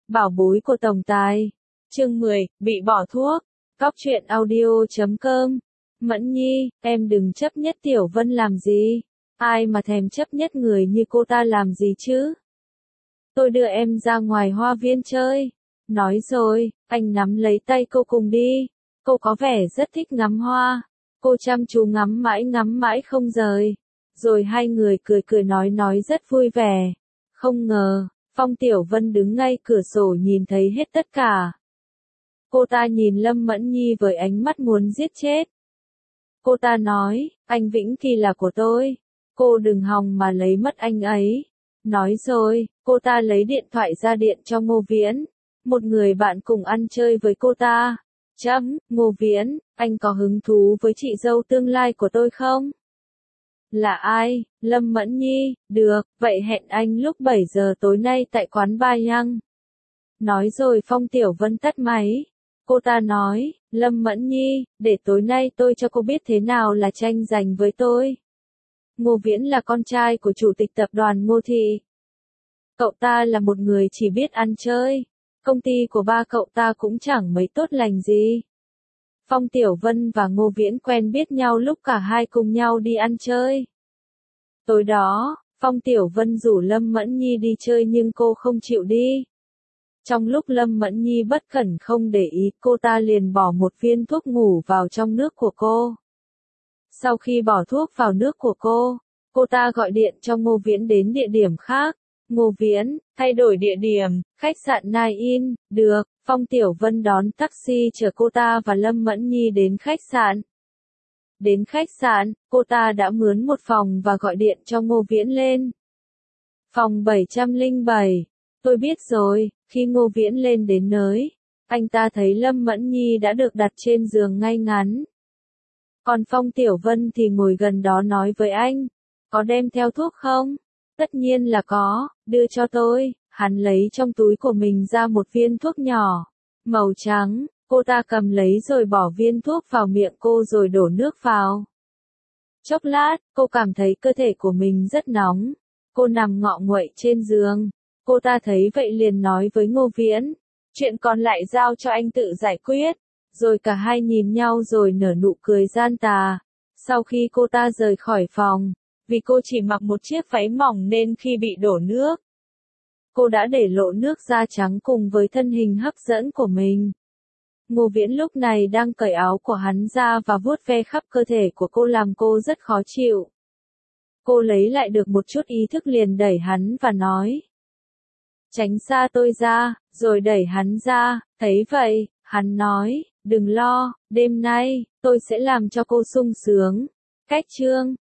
Bảo bối của tổng tài. Chương 10, bị bỏ thuốc. Cóc truyện audio.com. Mẫn Nhi, em đừng chấp nhất Tiểu Vân làm gì. Ai mà thèm chấp nhất người như cô ta làm gì chứ? Tôi đưa em ra ngoài hoa viên chơi. Nói rồi, anh nắm lấy tay cô cùng đi. Cô có vẻ rất thích ngắm hoa. Cô chăm chú ngắm mãi không rời. Rồi hai người cười cười nói rất vui vẻ. Không ngờ, Phong Tiểu Vân đứng ngay cửa sổ nhìn thấy hết tất cả. Cô ta nhìn Lâm Mẫn Nhi với ánh mắt muốn giết chết. Cô ta nói, anh Vĩnh Kỳ là của tôi. Cô đừng hòng mà lấy mất anh ấy. Nói rồi, cô ta lấy điện thoại ra điện cho Ngô Viễn. Một người bạn cùng ăn chơi với cô ta. Ngô Viễn, anh có hứng thú với chị dâu tương lai của tôi không? Là ai? Lâm Mẫn Nhi, được, vậy hẹn anh lúc 7 giờ tối nay tại quán bar nhăng. Nói rồi Phong Tiểu Vân tắt máy. Cô ta nói, Lâm Mẫn Nhi, để tối nay tôi cho cô biết thế nào là tranh giành với tôi. Ngô Viễn là con trai của chủ tịch tập đoàn Ngô Thị. Cậu ta là một người chỉ biết ăn chơi. Công ty của ba cậu ta cũng chẳng mấy tốt lành gì. Phong Tiểu Vân và Ngô Viễn quen biết nhau lúc cả hai cùng nhau đi ăn chơi. Tối đó, Phong Tiểu Vân rủ Lâm Mẫn Nhi đi chơi nhưng cô không chịu đi. Trong lúc Lâm Mẫn Nhi bất cẩn không để ý, cô ta liền bỏ một viên thuốc ngủ vào trong nước của cô. Sau khi bỏ thuốc vào nước của cô ta gọi điện cho Ngô Viễn đến địa điểm khác. Ngô Viễn, thay đổi địa điểm, khách sạn Nine In, được. Phong Tiểu Vân đón taxi chở cô ta và Lâm Mẫn Nhi đến khách sạn. Đến khách sạn, cô ta đã mướn một phòng và gọi điện cho Ngô Viễn lên. Phòng 707. Tôi biết rồi, khi Ngô Viễn lên đến nơi, anh ta thấy Lâm Mẫn Nhi đã được đặt trên giường ngay ngắn. Còn Phong Tiểu Vân thì ngồi gần đó nói với anh, có đem theo thuốc không? Tất nhiên là có, đưa cho tôi. Hắn lấy trong túi của mình ra một viên thuốc nhỏ, màu trắng, cô ta cầm lấy rồi bỏ viên thuốc vào miệng cô rồi đổ nước vào. Chốc lát, cô cảm thấy cơ thể của mình rất nóng. Cô nằm ngọ nguậy trên giường. Cô ta thấy vậy liền nói với Ngô Viễn, chuyện còn lại giao cho anh tự giải quyết. Rồi cả hai nhìn nhau rồi nở nụ cười gian tà. Sau khi cô ta rời khỏi phòng, vì cô chỉ mặc một chiếc váy mỏng nên khi bị đổ nước, cô đã để lộ nước da trắng cùng với thân hình hấp dẫn của mình. Ngô Viễn lúc này đang cởi áo của hắn ra và vuốt ve khắp cơ thể của cô làm cô rất khó chịu. Cô lấy lại được một chút ý thức liền đẩy hắn và nói, tránh xa tôi ra, rồi đẩy hắn ra. Thấy vậy, hắn nói, đừng lo, đêm nay, tôi sẽ làm cho cô sung sướng. Cách chương